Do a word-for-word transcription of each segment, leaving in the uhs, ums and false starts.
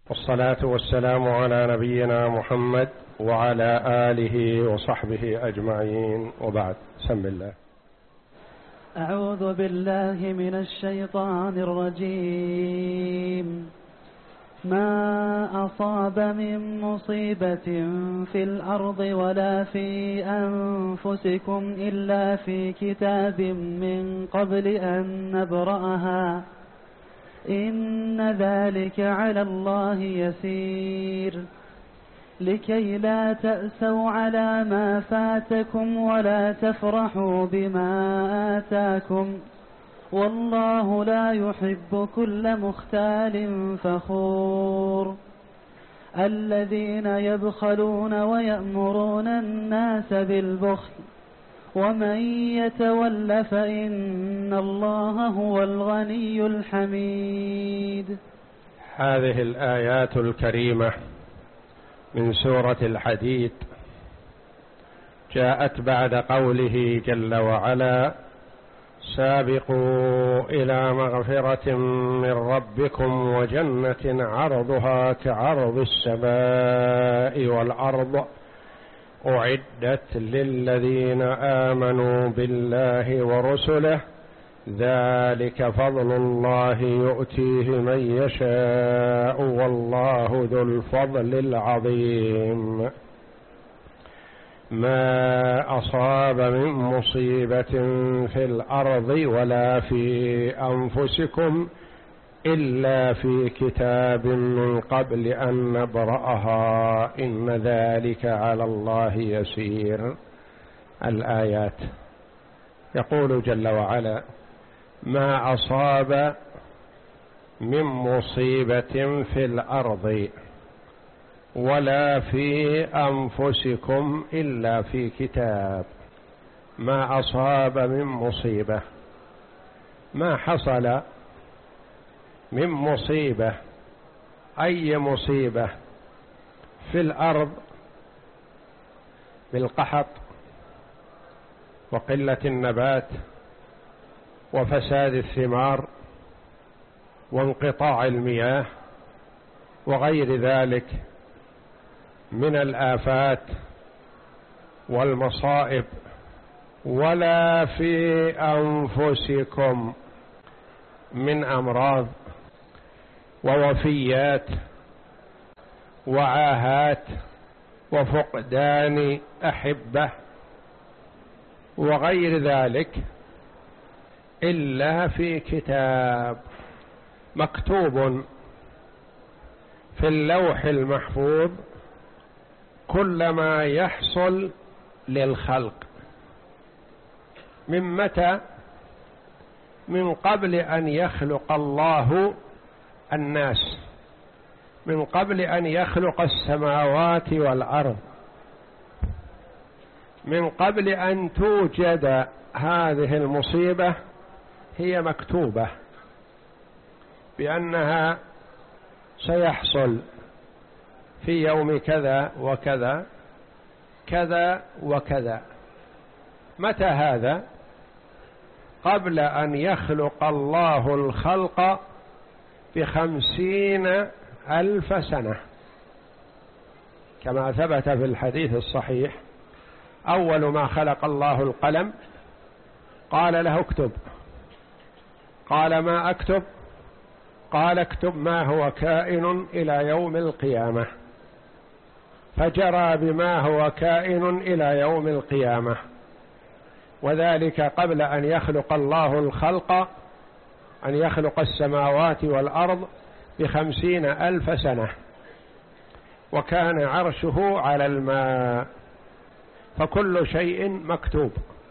والصلاة والسلام على نبينا محمد وعلى آله وصحبه أجمعين، وبعد. بسم الله. أعوذ بالله من الشيطان الرجيم. ما أصاب من مصيبة في الأرض ولا في أنفسكم إلا في كتاب من قبل أن نبرأها إن ذلك على الله يسير. لكي لا تأسوا على ما فاتكم ولا تفرحوا بما آتاكم والله لا يحب كل مختال فخور. الذين يبخلون ويأمرون الناس بالبخل ومن يتول فإن الله هو الغني الحميد. هذه الآيات الكريمة من سورة الحديد جاءت بعد قوله جل وعلا: سابقوا إلى مغفرة من ربكم وجنة عرضها كعرض السماء والأرض أعدت للذين آمنوا بالله ورسله ذلك فضل الله يؤتيه من يشاء والله ذو الفضل العظيم. ما أصاب من مصيبة في الأرض ولا في أنفسكم إلا في كتاب من قبل أن نبرأها إن ذلك على الله يسير. الآيات. يقول جل وعلا: ما أصاب من مصيبة في الأرض ولا في أنفسكم إلا في كتاب. ما أصاب من مصيبة، ما حصل من مصيبة، أي مصيبة في الأرض بالقحط وقلة النبات وفساد الثمار وانقطاع المياه وغير ذلك من الآفات والمصائب، ولا في أنفسكم من أمراض ووفيات وعاهات وفقدان أحبة وغير ذلك إلا في كتاب مكتوب في اللوح المحفوظ كل ما يحصل للخلق. من متى؟ من قبل أن يخلق الله الناس، من قبل أن يخلق السماوات والأرض، من قبل أن توجد هذه المصيبة هي مكتوبة بأنها سيحصل في يوم كذا وكذا كذا وكذا. متى هذا؟ قبل أن يخلق الله الخلق بخمسين ألف سنة، كما ثبت في الحديث الصحيح: أول ما خلق الله القلم قال له اكتب. قال: ما أكتب؟ قال: اكتب ما هو كائن إلى يوم القيامة. فجرى بما هو كائن إلى يوم القيامة، وذلك قبل أن يخلق الله الخلق، أن يخلق السماوات والأرض بخمسين ألف سنة. وكان عرشه على الماء، فكل شيء مكتوب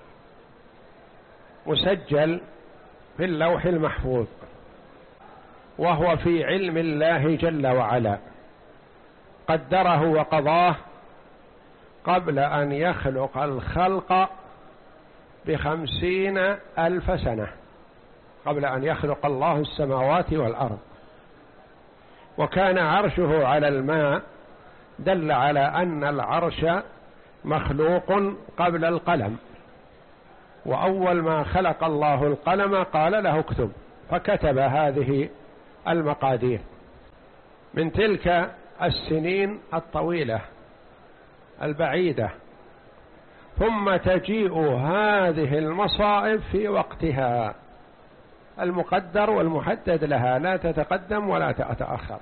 مسجل في اللوح المحفوظ، وهو في علم الله جل وعلا، قدره وقضاه قبل أن يخلق الخلق بخمسين ألف سنة، قبل أن يخلق الله السماوات والأرض. وكان عرشه على الماء دل على أن العرش مخلوق قبل القلم، وأول ما خلق الله القلم قال له اكتب، فكتب هذه المقادير. من تلك السنين الطويلة البعيدة، ثم تجيء هذه المصائب في وقتها المقدر والمحدد لها، لا تتقدم ولا تتأخر.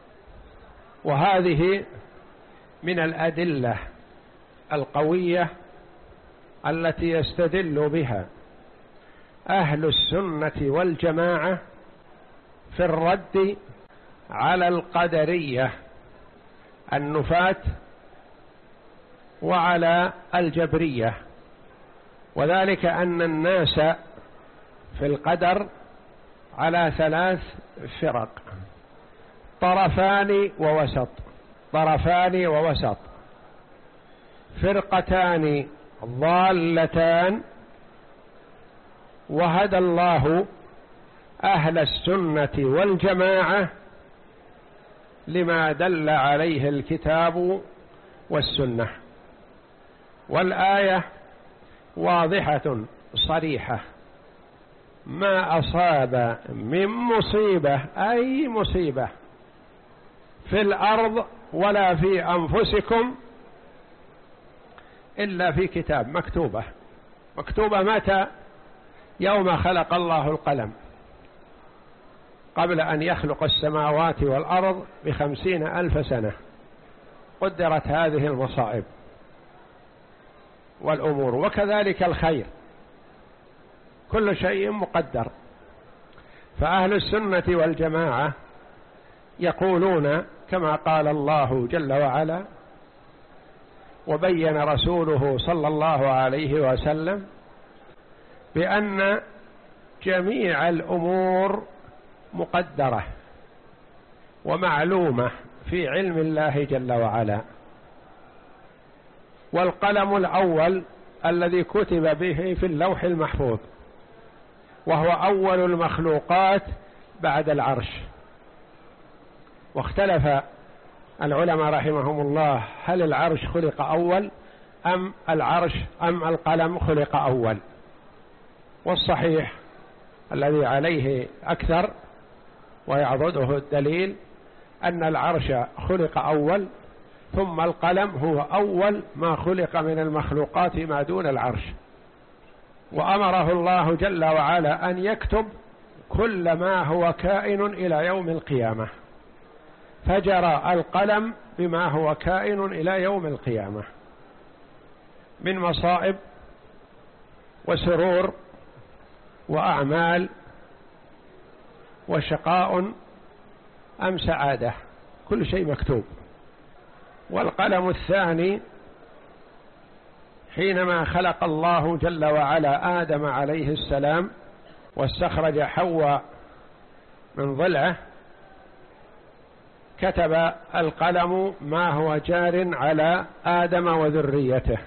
وهذه من الأدلة القوية التي يستدل بها أهل السنة والجماعة في الرد على القدرية النفاة وعلى الجبرية، وذلك أن الناس في القدر على ثلاث فرق: طرفان ووسط، طرفان ووسط، فرقتان ضالتان، وهدى الله أهل السنة والجماعة لما دل عليه الكتاب والسنة. والآية واضحة صريحة: ما أصاب من مصيبة، أي مصيبة، في الأرض ولا في أنفسكم إلا في كتاب، مكتوبة. مكتوبة متى؟ يوم خلق الله القلم، قبل أن يخلق السماوات والأرض بخمسين ألف سنة قدرت هذه المصائب والأمور، وكذلك الخير، كل شيء مقدر. فأهل السنة والجماعة يقولون كما قال الله جل وعلا وبين رسوله صلى الله عليه وسلم بأن جميع الأمور مقدرة ومعلومة في علم الله جل وعلا. والقلم الأول الذي كتب به في اللوح المحفوظ، وهو أول المخلوقات بعد العرش. واختلف العلماء رحمهم الله هل العرش خلق أول أم العرش أم القلم خلق أول. والصحيح الذي عليه أكثر ويعضده الدليل أن العرش خلق أول، ثم القلم هو أول ما خلق من المخلوقات ما دون العرش. وأمره الله جل وعلا أن يكتب كل ما هو كائن إلى يوم القيامة، فجرى القلم بما هو كائن إلى يوم القيامة من مصائب وسرور وأعمال وشقاء أم سعادة، كل شيء مكتوب. والقلم الثاني حينما خلق الله جل وعلا آدم عليه السلام واستخرج حواء من ضلعه، كتب القلم ما هو جار على آدم وذريته.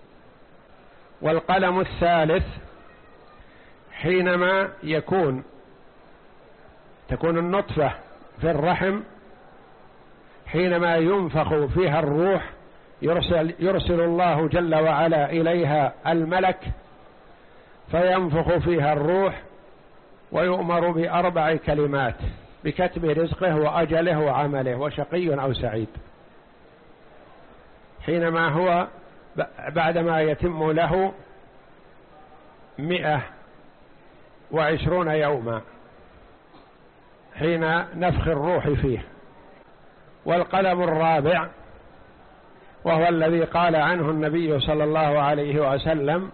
والقلم الثالث حينما يكون تكون النطفة في الرحم، حينما ينفخ فيها الروح يرسل, يرسل الله جل وعلا إليها الملك فينفخ فيها الروح، ويؤمر بأربع كلمات بكتب رزقه وأجله وعمله وشقي أو سعيد. حينما هو بعدما يتم له مئة وعشرون يوما حين نفخ الروح فيه. والقلم الرابع وهو الذي قال عنه النبي صلى الله عليه وسلم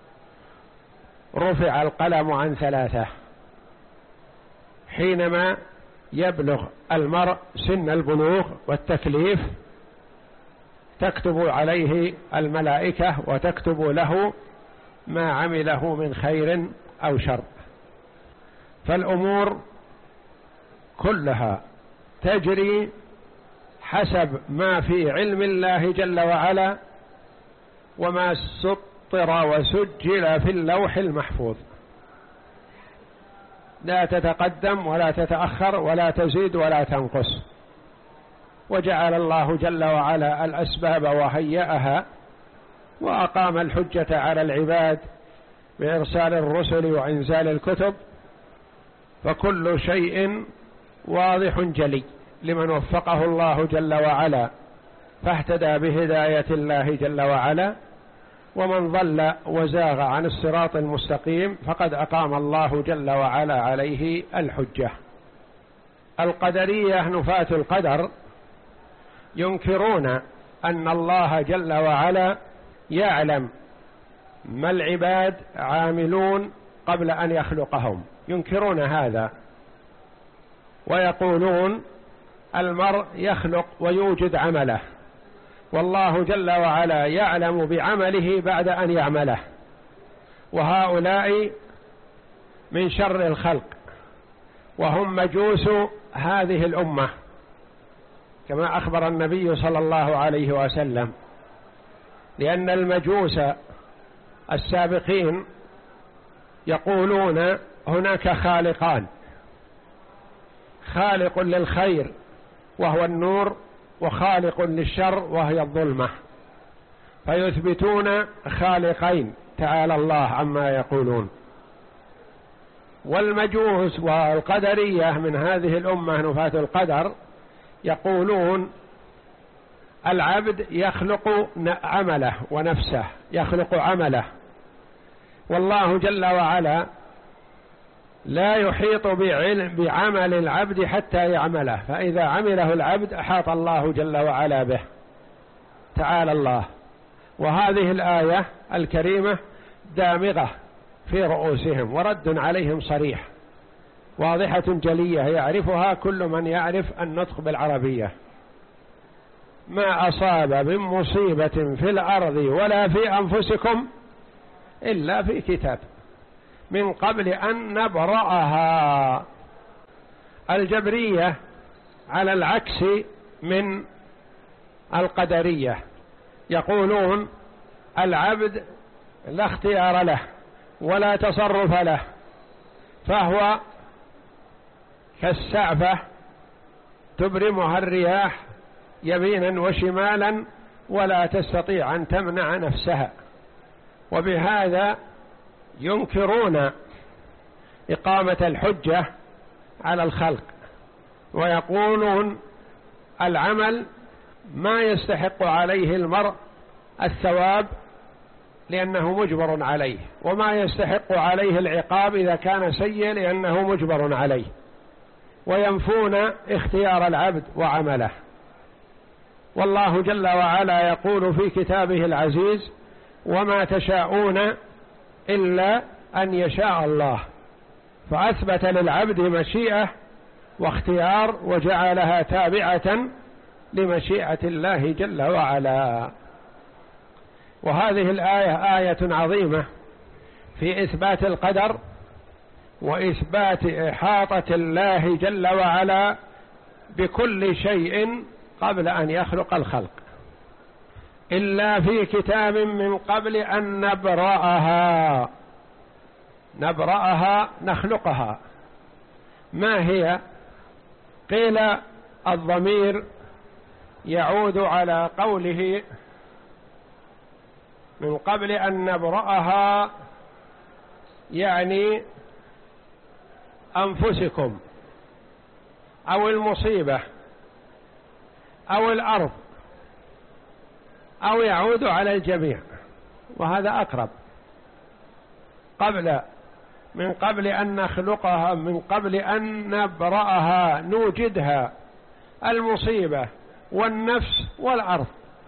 رفع القلم عن ثلاثة: حينما يبلغ المرء سن البلوغ والتكليف تكتب عليه الملائكة وتكتب له ما عمله من خير أو شر. فالأمور كلها تجري حسب ما في علم الله جل وعلا وما سطر وسجل في اللوح المحفوظ، لا تتقدم ولا تتأخر ولا تزيد ولا تنقص. وجعل الله جل وعلا الأسباب وهيأها، وأقام الحجة على العباد بإرسال الرسل وإنزال الكتب، فكل شيء واضح جلي لمن وفقه الله جل وعلا فاهتدى بهداية الله جل وعلا، ومن ضل وزاغ عن الصراط المستقيم فقد أقام الله جل وعلا عليه الحجة. القدرية نفاة القدر ينكرون أن الله جل وعلا يعلم ما العباد عاملون قبل أن يخلقهم، ينكرون هذا ويقولون المرء يخلق ويوجد عمله، والله جل وعلا يعلم بعمله بعد أن يعمله، وهؤلاء من شر الخلق وهم مجوس هذه الأمة، كما أخبر النبي صلى الله عليه وسلم، لأن المجوس السابقين يقولون هناك خالقان، خالق للخير وهو النور، وخالق للشر وهي الظلمة، فيثبتون خالقين تعالى الله عما يقولون. والمجوس والقدرية من هذه الأمة نفاة القدر يقولون العبد يخلق عمله ونفسه، يخلق عمله، والله جل وعلا لا يحيط بعلم بعمل العبد حتى يعمله، فإذا عمله العبد أحاط الله جل وعلا به تعالى الله. وهذه الآية الكريمة دامغة في رؤوسهم ورد عليهم صريح، واضحة جلية يعرفها كل من يعرف النطق بالعربية. ما أصاب من مصيبة في الأرض ولا في أنفسكم إلا في كتاب من قبل أن نبرأها. الجبرية على العكس من القدرية، يقولون العبد لا اختيار له ولا تصرف له، فهو كالسعفة تبرمها الرياح يمينا وشمالا ولا تستطيع أن تمنع نفسها. وبهذا ينكرون إقامة الحجة على الخلق، ويقولون العمل ما يستحق عليه المرء الثواب لأنه مجبر عليه، وما يستحق عليه العقاب إذا كان سيء لأنه مجبر عليه، وينفون اختيار العبد وعمله. والله جل وعلا يقول في كتابه العزيز وما تشاءون إلا أن يشاء الله، فأثبت للعبد مشيئة واختيار وجعلها تابعة لمشيئة الله جل وعلا. وهذه الآية آية عظيمة في إثبات القدر وإثبات إحاطة الله جل وعلا بكل شيء قبل أن يخلق الخلق، إلا في كتاب من قبل أن نبرأها. نبرأها نخلقها، ما هي؟ قيل الضمير يعود على قوله من قبل أن نبرأها، يعني أنفسكم أو المصيبة أو الأرض، أو يعود على الجميع، وهذا أقرب. قبل من قبل أن نخلقها، من قبل أن نبرأها نوجدها، المصيبة والنفس والأرض.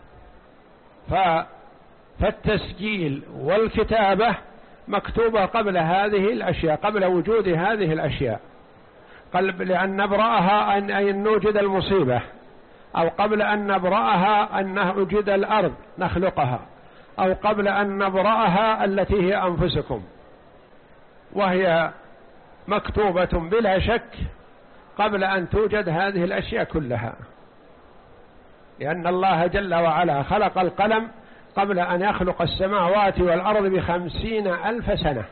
فالتسجيل والكتابة مكتوبة قبل هذه الأشياء، قبل وجود هذه الأشياء، قبل أن نبرأها أن نوجد المصيبة، أو قبل أن نبرأها أن نوجد الأرض نخلقها، أو قبل أن نبرأها التي هي أنفسكم، وهي مكتوبة بلا شك قبل أن توجد هذه الأشياء كلها، لأن الله جل وعلا خلق القلم قبل أن يخلق السماوات والأرض بخمسين ألف سنة،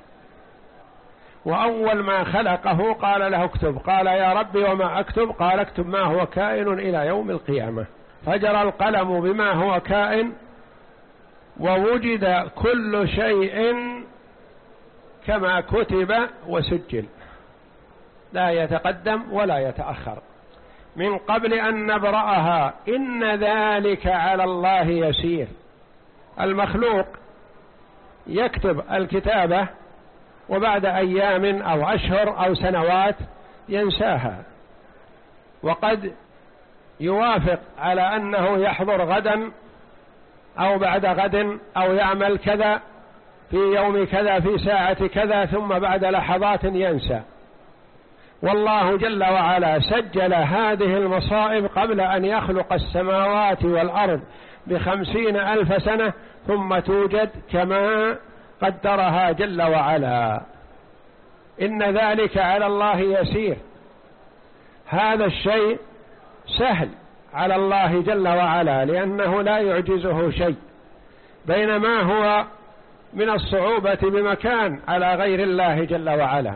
وأول ما خلقه قال له اكتب، قال يا ربي وما أكتب؟ قال اكتب ما هو كائن إلى يوم القيامة، فجرى القلم بما هو كائن، ووجد كل شيء كما كتب وسجل، لا يتقدم ولا يتأخر. من قبل أن نبرأها إن ذلك على الله يسير. المخلوق يكتب الكتابة وبعد أيام أو أشهر أو سنوات ينساها، وقد يوافق على أنه يحضر غدا أو بعد غد أو يعمل كذا في يوم كذا في ساعة كذا، ثم بعد لحظات ينسى. والله جل وعلا سجل هذه المصائب قبل أن يخلق السماوات والأرض بخمسين ألف سنة، ثم توجد كما قدرها جل وعلا. إن ذلك على الله يسير. هذا الشيء سهل على الله جل وعلا لأنه لا يعجزه شيء، بينما هو من الصعوبة بمكان على غير الله جل وعلا.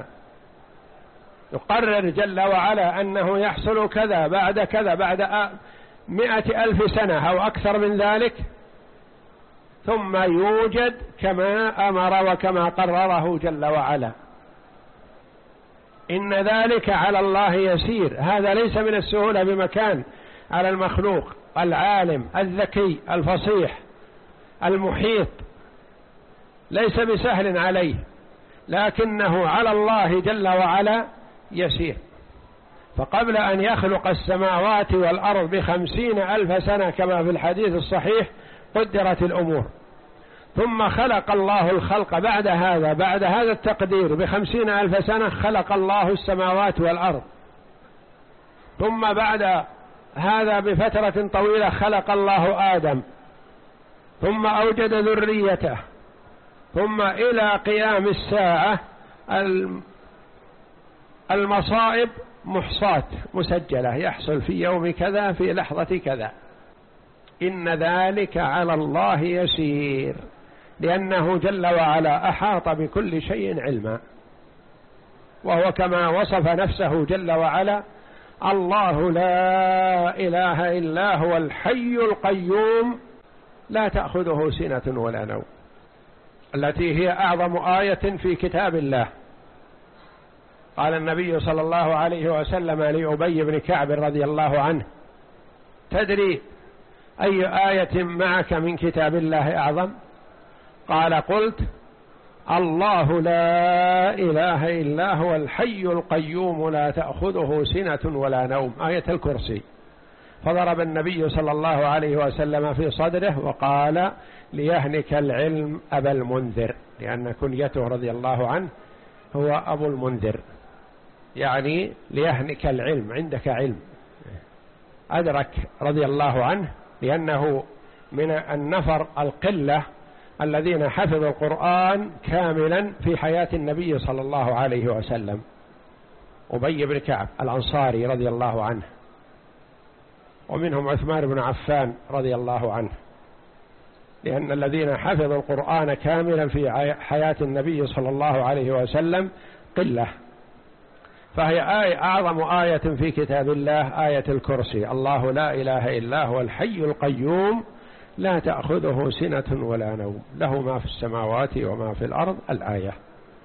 يقرر جل وعلا أنه يحصل كذا بعد كذا بعد مئة ألف سنة أو أكثر من ذلك، ثم يوجد كما أمر وكما قرره جل وعلا. إن ذلك على الله يسير. هذا ليس من السهولة بمكان على المخلوق العالم الذكي الفصيح المحيط، ليس بسهل عليه، لكنه على الله جل وعلا يسير. فقبل أن يخلق السماوات والأرض بخمسين ألف سنة كما في الحديث الصحيح قدرت الأمور، ثم خلق الله الخلق بعد هذا بعد هذا التقدير بخمسين ألف سنة خلق الله السماوات والأرض، ثم بعد هذا بفترة طويلة خلق الله آدم، ثم أوجد ذريته، ثم إلى قيام الساعة المصائب محصاة مسجلة، يحصل في يوم كذا في لحظة كذا. إن ذلك على الله يسير، لأنه جل وعلا أحاط بكل شيء علما، وهو كما وصف نفسه جل وعلا: الله لا إله إلا هو الحي القيوم لا تأخذه سنة ولا نوم، التي هي أعظم آية في كتاب الله. قال النبي صلى الله عليه وسلم لأبي بن كعب رضي الله عنه: تدري أي آية معك من كتاب الله أعظم؟ قال: قلت: الله لا إله إلا هو الحي القيوم لا تأخذه سنة ولا نوم، آية الكرسي. فضرب النبي صلى الله عليه وسلم في صدره وقال: ليهنك العلم أبا المنذر، لأن كنيته رضي الله عنه هو أبو المنذر، يعني ليهنك العلم، عندك علم. أدرك رضي الله عنه لأنه من النفر القلة الذين حفظوا القرآن كاملا في حياة النبي صلى الله عليه وسلم. أبي بن كعب الأنصاري رضي الله عنه، ومنهم عثمان بن عفان رضي الله عنه، لأن الذين حفظوا القرآن كاملا في حياة النبي صلى الله عليه وسلم قلة. فهي آية أعظم آية في كتاب الله آية الكرسي: الله لا إله إلا هو الحي القيوم لا تأخذه سنة ولا نوم له ما في السماوات وما في الأرض، الآية.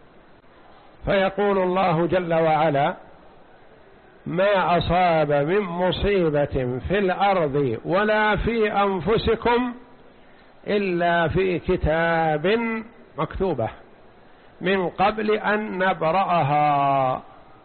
فيقول الله جل وعلا: ما أصاب من مصيبة في الأرض ولا في أنفسكم إلا في كتاب مكتوبة من قبل أن نبرأها.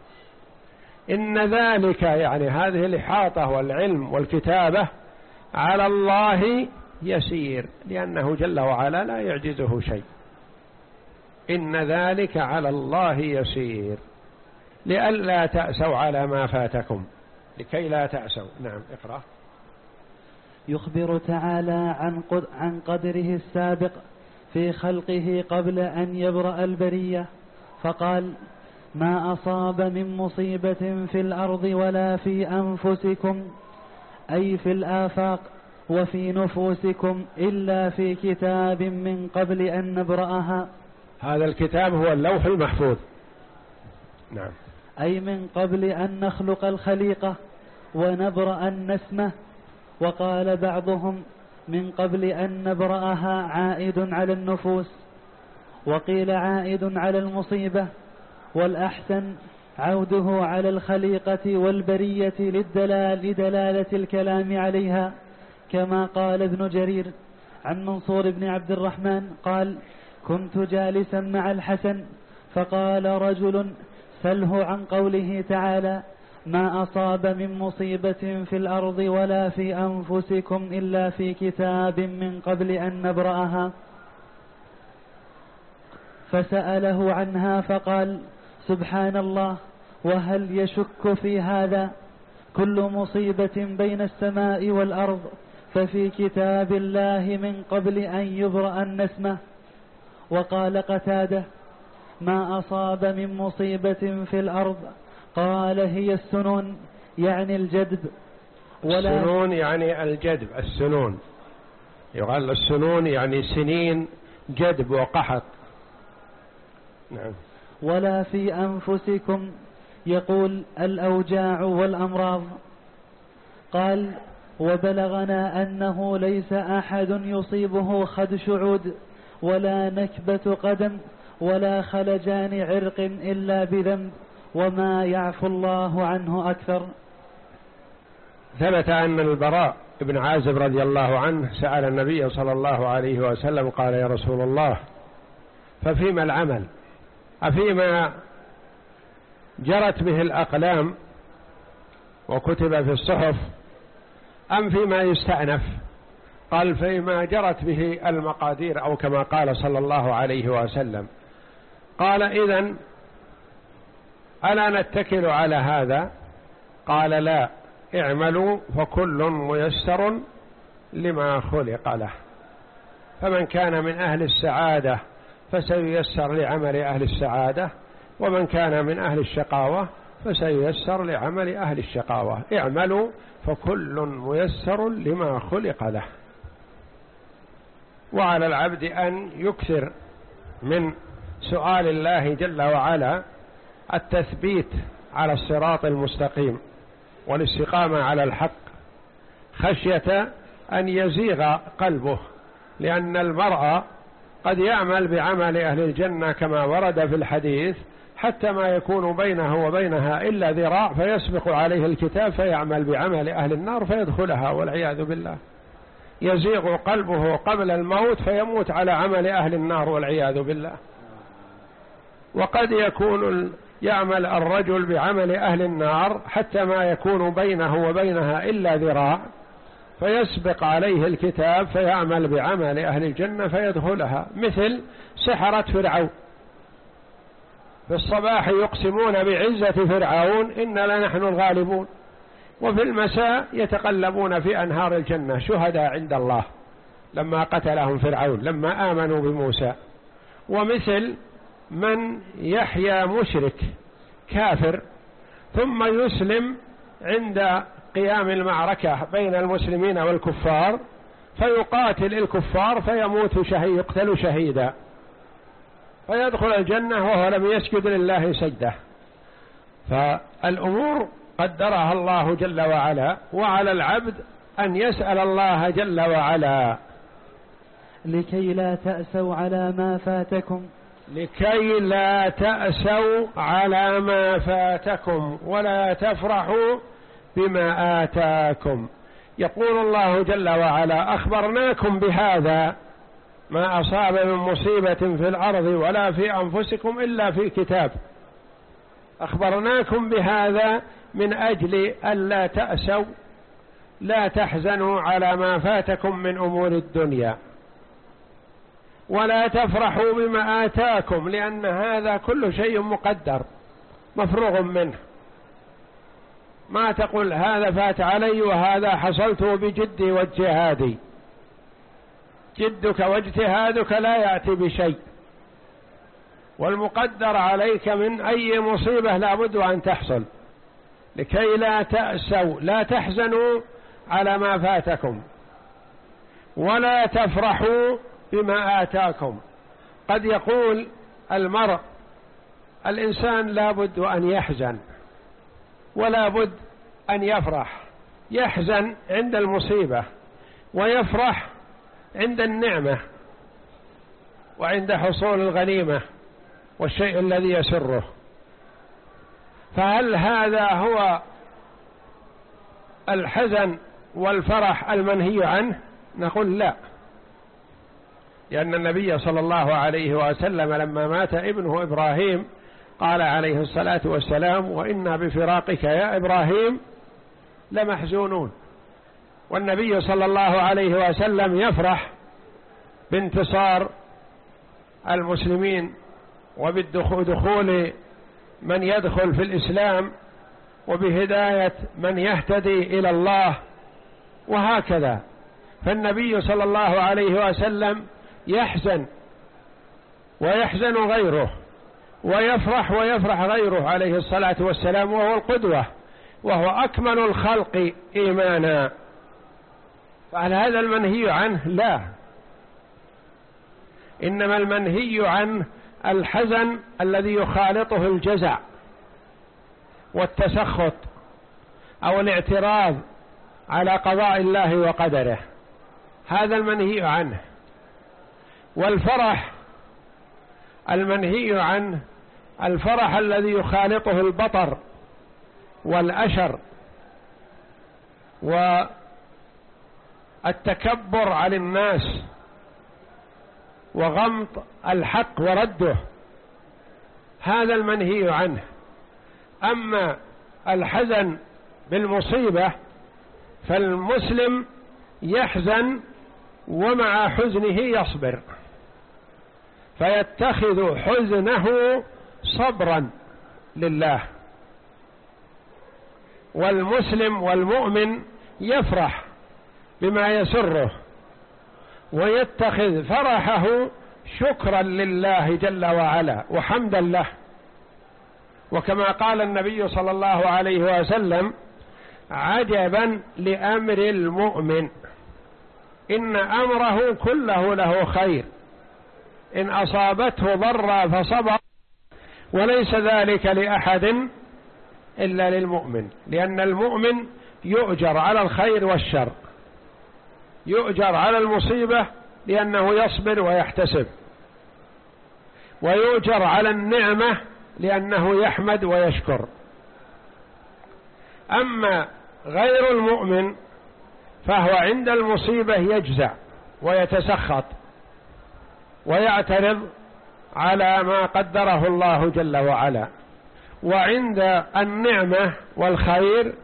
إن ذلك يعني هذه الإحاطة والعلم والكتابة على الله يسير، لأنه جل وعلا لا يعجزه شيء. إن ذلك على الله يسير لئلا تأسوا على ما فاتكم، لكي لا تأسوا. نعم، اقرأ. يخبر تعالى عن عن قدره السابق في خلقه قبل أن يبرأ البرية، فقال: ما أصاب من مصيبة في الأرض ولا في أنفسكم، أي في الآفاق وفي نفوسكم، إلا في كتاب من قبل أن نبرأها. هذا الكتاب هو اللوح المحفوظ. نعم. أي من قبل أن نخلق الخليقة ونبرأ النسمة. وقال بعضهم: من قبل أن نبرأها عائد على النفوس، وقيل عائد على المصيبة، والأحسن عوده على الخليقة والبرية للدلال لدلالة الكلام عليها، كما قال ابن جرير عن منصور بن عبد الرحمن قال: كنت جالسا مع الحسن فقال رجل: سله عن قوله تعالى: ما أصاب من مصيبة في الأرض ولا في أنفسكم إلا في كتاب من قبل أن نبرأها. فسأله عنها فقال: سبحان الله، وهل يشك في هذا؟ كل مصيبة بين السماء والأرض ففي كتاب الله من قبل أن يبرأ النسمة. وقال قتادة: ما أصاب من مصيبة في الأرض قال هي السنون، يعني الجدب. ولا السنون يعني الجدب، السنون يقال السنون يعني سنين جدب وقحط. نعم. ولا في أنفسكم يقول الأوجاع والأمراض. قال: وبلغنا أنه ليس أحد يصيبه خدش عود ولا نكبة قدم ولا خلجان عرق إلا بذنب، وما يعفو الله عنه أكثر. ثبت أن البراء بن عازب رضي الله عنه سأل النبي صلى الله عليه وسلم قال: يا رسول الله، ففيما العمل؟ أفيما جرت به الأقلام وكتب في الصحف أم فيما يستأنف؟ قال: فيما جرت به المقادير، أو كما قال صلى الله عليه وسلم. قال: إذن ألا نتكل على هذا؟ قال: لا، اعملوا فكل ميسر لما خلق له. فمن كان من أهل السعادة فسييسر لعمل أهل السعادة، ومن كان من أهل الشقاوة فسييسر لعمل أهل الشقاوة. اعملوا فكل ميسر لما خلق له. وعلى العبد أن يكثر من سؤال الله جل وعلا التثبيت على الصراط المستقيم والاستقامة على الحق، خشية أن يزيغ قلبه، لأن المرء قد يعمل بعمل أهل الجنة كما ورد في الحديث حتى ما يكون بينه وبينها إلا ذراع فيسبق عليه الكتاب فيعمل بعمل أهل النار فيدخلها والعياذ بالله. يزيغ قلبه قبل الموت فيموت على عمل أهل النار والعياذ بالله. وقد يكون يعمل الرجل بعمل أهل النار حتى ما يكون بينه وبينها إلا ذراع فيسبق عليه الكتاب فيعمل بعمل أهل الجنة فيدخلها، مثل سحرة فرعون في الصباح يقسمون بعزة فرعون إنا لنحن الغالبون، وفي المساء يتقلبون في أنهار الجنة شهداء عند الله لما قتلهم فرعون لما آمنوا بموسى. ومثل من يحيى مشرك كافر ثم يسلم عند قيام المعركة بين المسلمين والكفار فيقاتل الكفار فيموت شهيد، يقتل شهيدا، فيدخل الجنة وهو لم يسجد لله سجدة. فالأمور قدرها الله جل وعلا، وعلى العبد أن يسأل الله جل وعلا لكي لا تأسوا على ما فاتكم لكي لا تأسوا على ما فاتكم ولا تفرحوا بما آتاكم. يقول الله جل وعلا: أخبرناكم بهذا، ما أصاب من مصيبة في الأرض ولا في أنفسكم إلا في كتاب. أخبرناكم بهذا من أجل ألا تأسوا، لا تحزنوا على ما فاتكم من أمور الدنيا، ولا تفرحوا بما آتاكم، لأن هذا كل شيء مقدر مفروغ منه. ما تقول هذا فات علي وهذا حصلته بجدي واجتهادي، جدك واجتهادك لا يأتي بشيء، والمقدر عليك من أي مصيبة لا بد أن تحصل. لكي لا تأسوا، لا تحزنوا على ما فاتكم ولا تفرحوا بما آتاكم. قد يقول المرء الإنسان لا بد أن يحزن ولا بد أن يفرح، يحزن عند المصيبة ويفرح عند النعمة وعند حصول الغنيمة والشيء الذي يسره. فهل هذا هو الحزن والفرح المنهي عنه؟ نقول لا، لأن النبي صلى الله عليه وسلم لما مات ابنه إبراهيم قال عليه الصلاة والسلام: وإنا بفراقك يا إبراهيم لمحزونون. والنبي صلى الله عليه وسلم يفرح بانتصار المسلمين وبدخول من يدخل في الإسلام وبهداية من يهتدي إلى الله وهكذا. فالنبي صلى الله عليه وسلم يحزن ويحزن غيره، ويفرح ويفرح غيره عليه الصلاة والسلام، وهو القدوة وهو أكمل الخلق إيمانا. فهل هذا المنهي عنه؟ لا، إنما المنهي عنه الحزن الذي يخالطه الجزع والتسخط أو الاعتراض على قضاء الله وقدره، هذا المنهي عنه. والفرح المنهي عنه الفرح الذي يخالطه البطر والأشر والتكبر على الناس وغمط الحق ورده، هذا المنهي عنه. أما الحزن بالمصيبة فالمسلم يحزن ومع حزنه يصبر، فيتخذ حزنه صبرا لله. والمسلم والمؤمن يفرح بما يسره ويتخذ فرحه شكرا لله جل وعلا وحمدا له. وكما قال النبي صلى الله عليه وسلم: عجبا لأمر المؤمن إن أمره كله له خير، إن أصابته ضر فصبر وليس ذلك لأحد إلا للمؤمن، لأن المؤمن يؤجر على الخير والشر، يؤجر على المصيبة لأنه يصبر ويحتسب، ويؤجر على النعمة لأنه يحمد ويشكر. أما غير المؤمن فهو عند المصيبة يجزع ويتسخط ويعترض على ما قدره الله جل وعلا، وعند النعمة والخير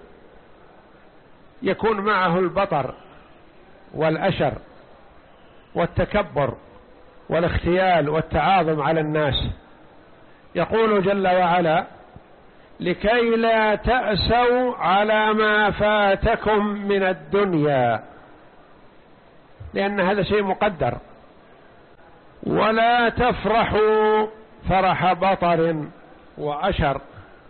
يكون معه البطر والأشر والتكبر والاختيال والتعاظم على الناس. يقول جل وعلا: لكي لا تأسوا على ما فاتكم من الدنيا، لأن هذا شيء مقدر، ولا تفرحوا فرح بطر وأشر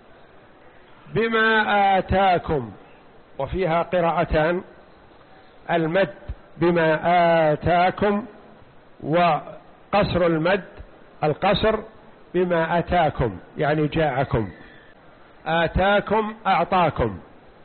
بما آتاكم. وفيها قراءتان: المد بما آتاكم، وقصر المد القصر بما آتاكم يعني جاءكم. آتاكم أعطاكم،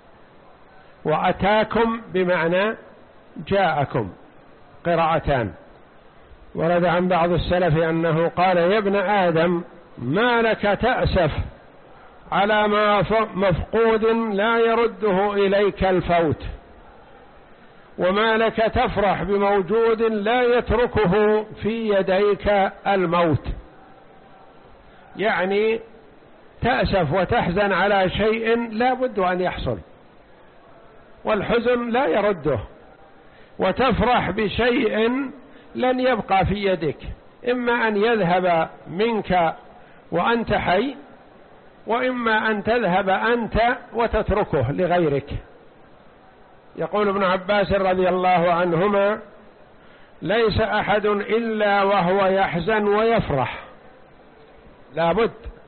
وأتاكم بمعنى جاءكم، قراءتان. ورد عن بعض السلف أنه قال: يا ابن آدم ما لك تأسف على ما مفقود لا يرده إليك الفوت، وما لك تفرح بموجود لا يتركه في يديك الموت. يعني تأسف وتحزن على شيء لا بد أن يحصل والحزن لا يرده، وتفرح بشيء لن يبقى في يدك، إما أن يذهب منك وأنت حي، وإما أن تذهب أنت وتتركه لغيرك. يقول ابن عباس رضي الله عنهما: ليس أحد إلا وهو يحزن ويفرح، لا بد،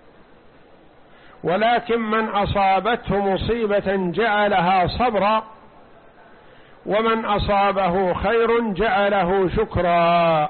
ولكن من أصابته مصيبة جعلها صبرا، ومن أصابه خير جعله شكرا،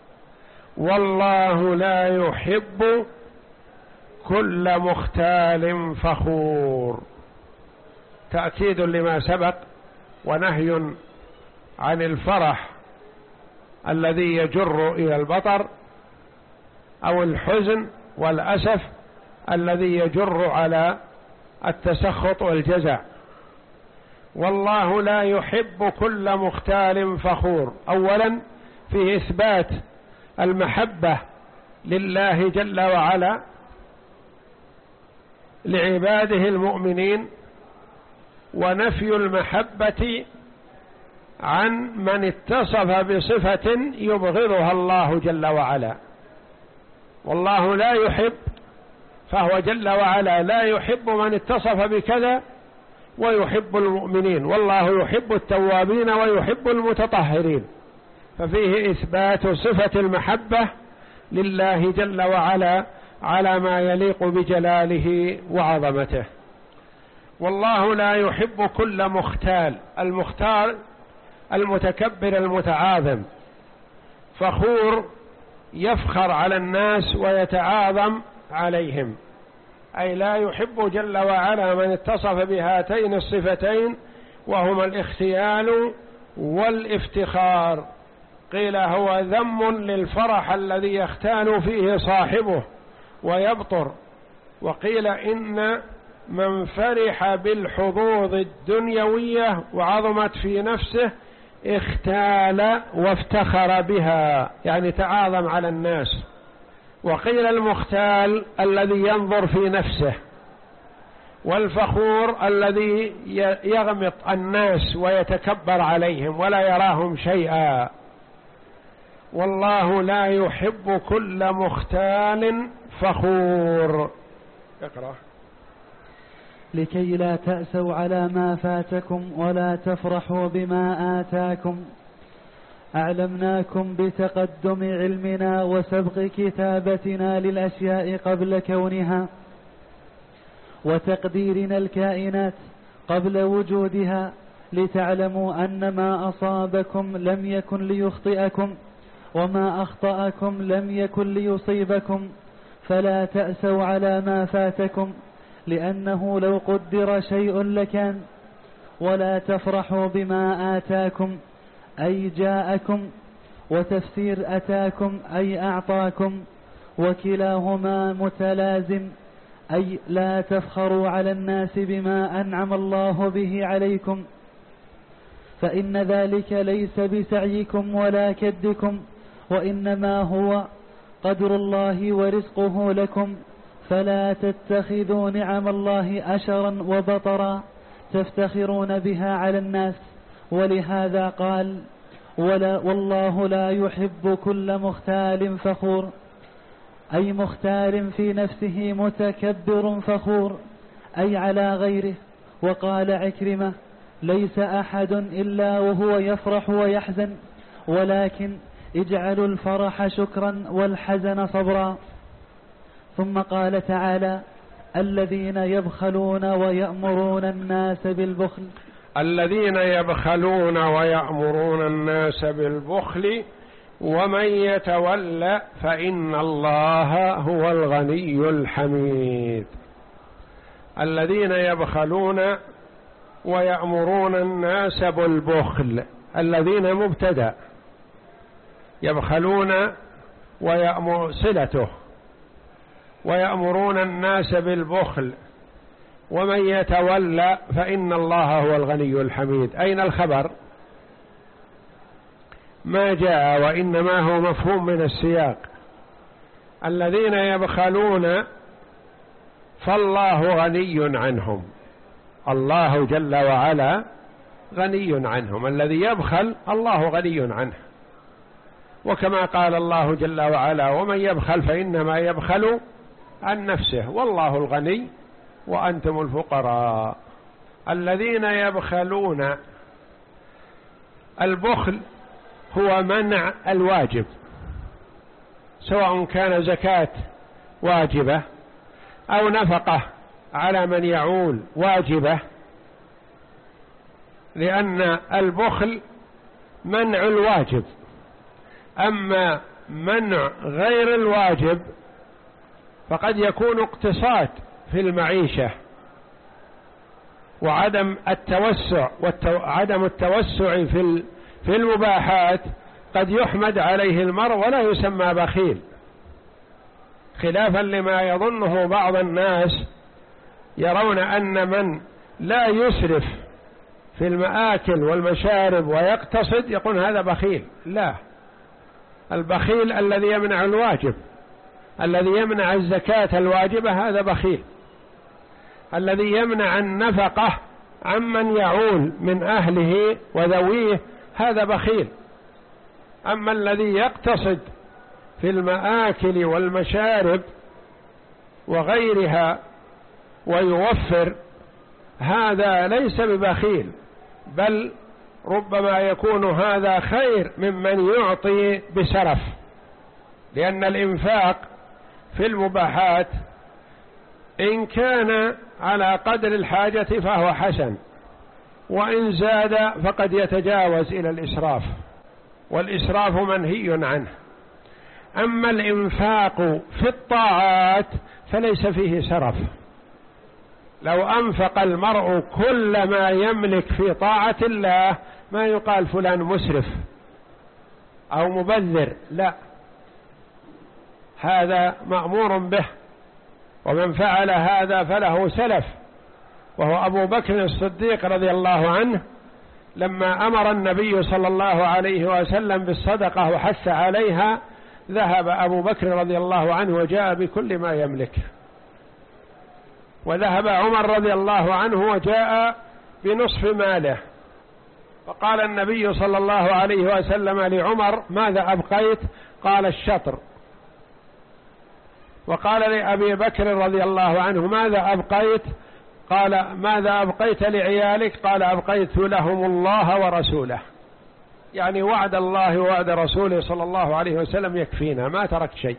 والله لا يحب كل مختال فخور. تأكيد لما سبق، ونهي عن الفرح الذي يجر إلى البطر، أو الحزن والأسف الذي يجر على التسخط والجزع. والله لا يحب كل مختال فخور. أولا في إثبات المحبة لله جل وعلا لعباده المؤمنين، ونفي المحبة عن من اتصف بصفة يبغضها الله جل وعلا. والله لا يحب، فهو جل وعلا لا يحب من اتصف بكذا ويحب المؤمنين، والله يحب التوابين ويحب المتطهرين، ففيه إثبات صفة المحبة لله جل وعلا على ما يليق بجلاله وعظمته. والله لا يحب كل مختال. المختال المتكبر المتعاظم، فخور يفخر على الناس ويتعاظم عليهم، أي لا يحب جل وعلا من اتصف بهاتين الصفتين وهما الاختيال والافتخار. قيل هو ذم للفرح الذي يختال فيه صاحبه ويبطر، وقيل إن من فرح بالحظوظ الدنيوية وعظمت في نفسه اختال وافتخر بها، يعني تعاظم على الناس. وقيل المختال الذي ينظر في نفسه، والفخور الذي يغمط الناس ويتكبر عليهم ولا يراهم شيئا. والله لا يحب كل مختال فخور. اقرأ. لكي لا تأسوا على ما فاتكم ولا تفرحوا بما آتاكم، أعلمناكم بتقدم علمنا وسبق كتابتنا للأشياء قبل كونها، وتقديرنا الكائنات قبل وجودها، لتعلموا أن ما أصابكم لم يكن ليخطئكم وما أخطأكم لم يكن ليصيبكم، فلا تأسوا على ما فاتكم لأنه لو قدر شيء لكان، ولا تفرحوا بما آتاكم أي جاءكم، وتفسير أتاكم أي أعطاكم، وكلاهما متلازم، أي لا تفخروا على الناس بما أنعم الله به عليكم، فإن ذلك ليس بسعيكم ولا كدكم، وإنما هو قدر الله ورزقه لكم، فلا تتخذوا نعم الله أشرا وبطرا تفتخرون بها على الناس. ولهذا قال: ولا والله لا يحب كل مختال فخور، أي مختال في نفسه متكبر فخور، أي على غيره. وقال عكرمة: ليس أحد إلا وهو يفرح ويحزن، ولكن اجعلوا الفرح شكرا والحزن صبرا. ثم قال تعالى: الذين يبخلون ويأمرون الناس بالبخل. الذين يبخلون ويأمرون الناس بالبخل ومن يتولى فإن الله هو الغني الحميد. الذين يبخلون ويأمرون الناس بالبخل، الذين مبتدأ، يبخلون ويأمر صلته، ويأمرون الناس بالبخل ومن يتولى فإن الله هو الغني الحميد. أين الخبر؟ ما جاء، وإنما هو مفهوم من السياق. الذين يبخلون فالله غني عنهم، الله جل وعلا غني عنهم. الذي يبخل الله غني عنه، وكما قال الله جل وعلا: ومن يبخل فإنما يبخل عن نفسه والله الغني وأنتم الفقراء. الذين يبخلون، البخل هو منع الواجب، سواء كان زكاة واجبة أو نفقة على من يعول واجبة، لأن البخل منع الواجب. أما منع غير الواجب فقد يكون اقتصاد في المعيشة وعدم التوسع وعدم التوسع في في المباحات، قد يحمد عليه المرء ولا يسمى بخيل، خلافا لما يظنه بعض الناس يرون أن من لا يسرف في المآكل والمشارب ويقتصد يقول هذا بخيل. لا، البخيل الذي يمنع الواجب، الذي يمنع الزكاة الواجبة هذا بخيل، الذي يمنع النفقة عمن يعول من أهله وذويه هذا بخيل. أما الذي يقتصد في المآكل والمشارب وغيرها ويوفر هذا ليس ببخيل، بل ربما يكون هذا خير ممن يعطي بسرف، لأن الإنفاق في المباحات إن كان على قدر الحاجة فهو حسن، وإن زاد فقد يتجاوز إلى الإسراف، والإسراف منهي عنه. أما الإنفاق في الطاعات فليس فيه سرف. لو أنفق المرء كل ما يملك في طاعة الله ما يقال فلان مسرف أو مبذر، لا، هذا مأمور به، ومن فعل هذا فله سلف، وهو أبو بكر الصديق رضي الله عنه لما أمر النبي صلى الله عليه وسلم بالصدقة وحث عليها ذهب أبو بكر رضي الله عنه وجاء بكل ما يملك، وذهب عمر رضي الله عنه وجاء بنصف ماله، فقال النبي صلى الله عليه وسلم لعمر ماذا أبقيت؟ قال الشطر. وقال لأبي بكر رضي الله عنه ماذا أبقيت؟ قال ماذا أبقيت لعيالك؟ قال أبقيت لهم الله ورسوله، يعني وعد الله ووعد رسوله صلى الله عليه وسلم يكفينا، ما ترك شيء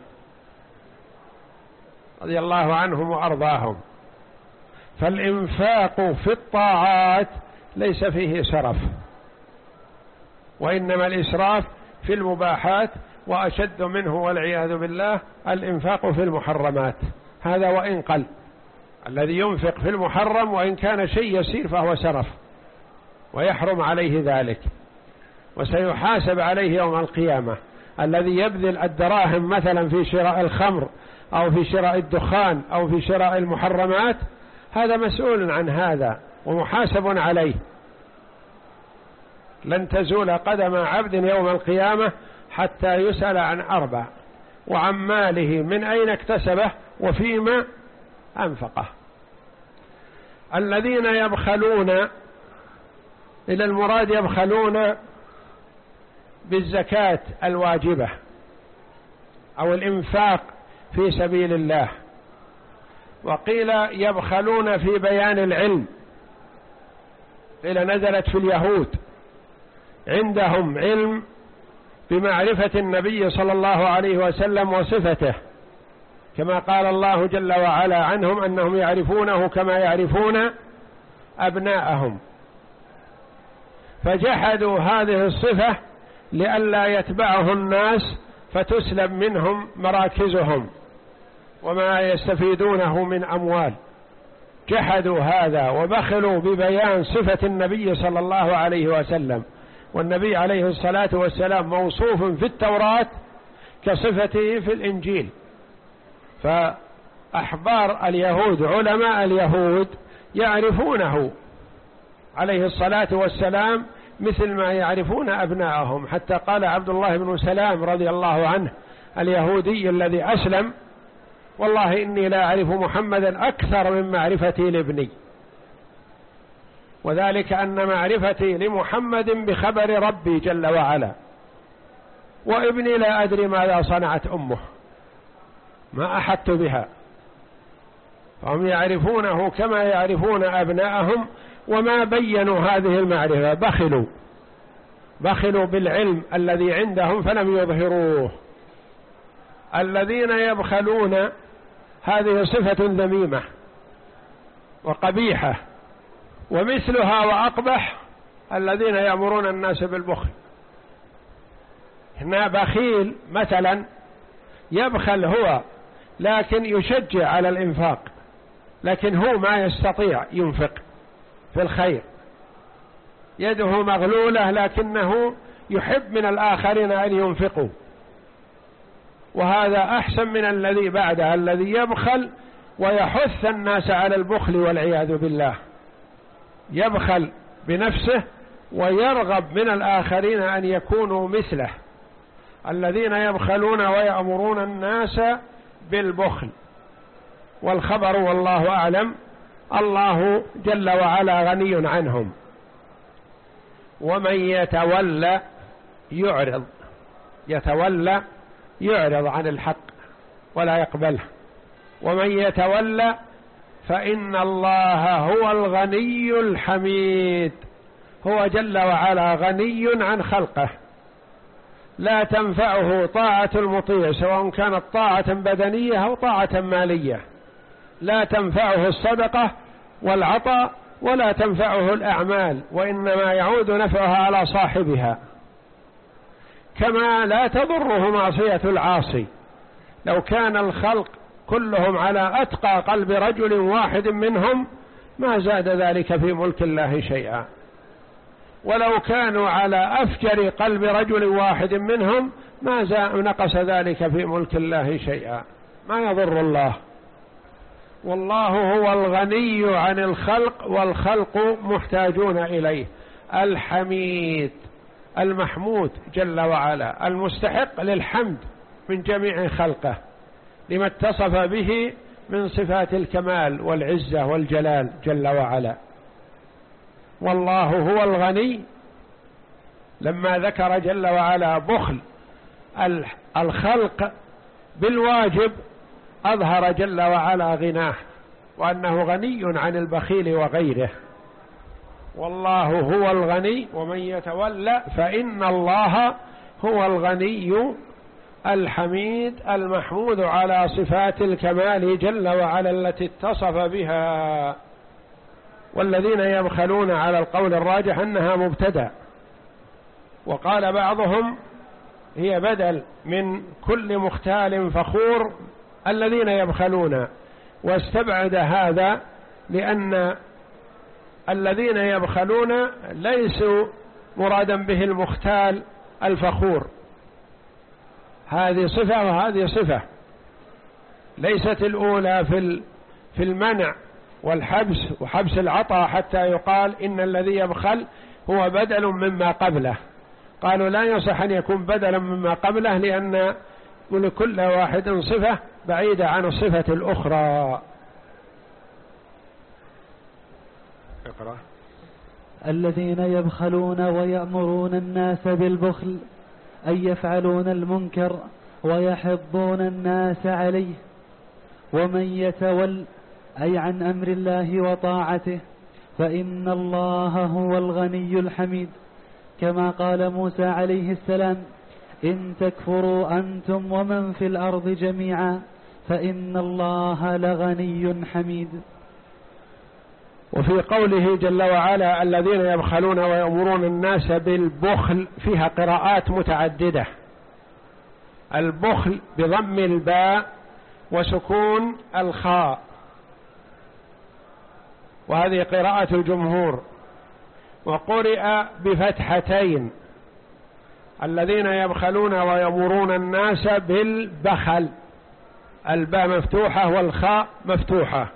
رضي الله عنهم وأرضاهم. فالإنفاق في الطاعات ليس فيه سرف، وإنما الإسراف في المباحات، وأشد منه والعياذ بالله الإنفاق في المحرمات، هذا وإن قل. الذي ينفق في المحرم وإن كان شيء يسير فهو سرف ويحرم عليه ذلك، وسيحاسب عليه يوم القيامة. الذي يبذل الدراهم مثلا في شراء الخمر أو في شراء الدخان أو في شراء المحرمات هذا مسؤول عن هذا ومحاسب عليه. لن تزول قدم عبد يوم القيامة حتى يسأل عن أربع: وعن ماله من أين اكتسبه وفيما أنفقه. الذين يبخلون إلى المراد يبخلون بالزكاة الواجبة أو الإنفاق في سبيل الله، وقيل يبخلون في بيان العلم، قيل نزلت في اليهود عندهم علم بمعرفة النبي صلى الله عليه وسلم وصفته، كما قال الله جل وعلا عنهم أنهم يعرفونه كما يعرفون أبناءهم، فجحدوا هذه الصفة لئلا يتبعه الناس فتسلب منهم مراكزهم وما يستفيدونه من أموال. جحدوا هذا وبخلوا ببيان صفة النبي صلى الله عليه وسلم، والنبي عليه الصلاة والسلام موصوف في التوراة كصفته في الإنجيل. فأحبار اليهود علماء اليهود يعرفونه عليه الصلاة والسلام مثل ما يعرفون أبناءهم، حتى قال عبد الله بن سلام رضي الله عنه اليهودي الذي أسلم: والله إني لا أعرف محمدا أكثر من معرفتي لابني، وذلك أن معرفتي لمحمد بخبر ربي جل وعلا، وابني لا أدري ماذا صنعت أمه، ما أحدت بها. فهم يعرفونه كما يعرفون أبناءهم، وما بينوا هذه المعرفة، بخلوا بخلوا بالعلم الذي عندهم فلم يظهروه. الذين يبخلون هذه صفة ذميمة وقبيحة، ومثلها وأقبح الذين يأمرون الناس بالبخل. هنا بخيل مثلا يبخل هو لكن يشجع على الإنفاق، لكن هو ما يستطيع ينفق في الخير، يده مغلولة لكنه يحب من الآخرين أن ينفقوا، وهذا أحسن من الذي بعده الذي يبخل ويحث الناس على البخل والعياذ بالله، يبخل بنفسه ويرغب من الآخرين أن يكونوا مثله، الذين يبخلون ويأمرون الناس بالبخل. والخبر والله أعلم الله جل وعلا غني عنهم. ومن يتولى يعرض يتولى يعرض عن الحق ولا يقبله. ومن يتولى فإن الله هو الغني الحميد، هو جل وعلا غني عن خلقه، لا تنفعه طاعة المطيع سواء كانت طاعة بدنية أو طاعة مالية، لا تنفعه الصدقة والعطاء ولا تنفعه الأعمال، وإنما يعود نفعها على صاحبها. كما لا تضره معصية العاصي، لو كان الخلق كلهم على أتقى قلب رجل واحد منهم ما زاد ذلك في ملك الله شيئا، ولو كانوا على أفجر قلب رجل واحد منهم ما نقص ذلك في ملك الله شيئا، ما يضر الله. والله هو الغني عن الخلق والخلق محتاجون إليه، الحميد المحمود جل وعلا، المستحق للحمد من جميع خلقه لما اتصف به من صفات الكمال والعزة والجلال جل وعلا. والله هو الغني. لما ذكر جل وعلا بخل الخلق بالواجب أظهر جل وعلا غناه، وأنه غني عن البخيل وغيره. والله هو الغني ومن يتولى فإن الله هو الغني الحميد المحمود على صفات الكمال جل وعلا التي اتصف بها. والذين يبخلون على القول الراجح أنها مبتدأ، وقال بعضهم هي بدل من كل مختال فخور الذين يبخلون، واستبعد هذا لأن الذين يبخلون ليسوا مرادا به المختال الفخور، هذه صفة وهذه صفة، ليست الأولى في في المنع والحبس وحبس العطاء حتى يقال إن الذي يبخل هو بدل مما قبله. قالوا لا يصح أن يكون بدلا مما قبله لأن لكل واحد صفة بعيدة عن الصفة الأخرى. اقرأ. الذين يبخلون ويأمرون الناس بالبخل أي يفعلون المنكر ويحضون الناس عليه. ومن يتول أي عن أمر الله وطاعته فإن الله هو الغني الحميد، كما قال موسى عليه السلام: إن تكفروا أنتم ومن في الأرض جميعا فإن الله لغني حميد. وفي قوله جل وعلا الذين يبخلون ويأمرون الناس بالبخل فيها قراءات متعددة. البخل بضم الباء وسكون الخاء، وهذه قراءة الجمهور. وقرئ بفتحتين الذين يبخلون ويأمرون الناس بالبخل، الباء مفتوحة والخاء مفتوحة.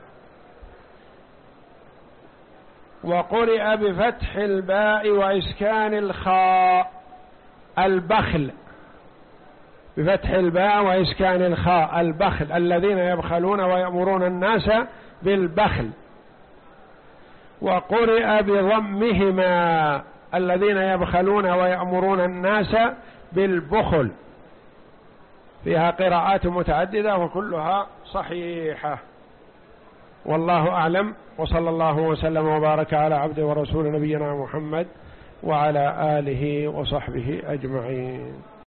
وقرئ بفتح الباء وإسكان الخاء البخل، بفتح الباء وإسكان الخاء البخل، الذين يبخلون ويأمرون الناس بالبخل. وقرئ بضمهما الذين يبخلون ويأمرون الناس بالبخل، فيها قراءات متعددة وكلها صحيحة. والله أعلم، وصلى الله وسلم وبارك على عبده ورسول نبينا محمد وعلى آله وصحبه أجمعين.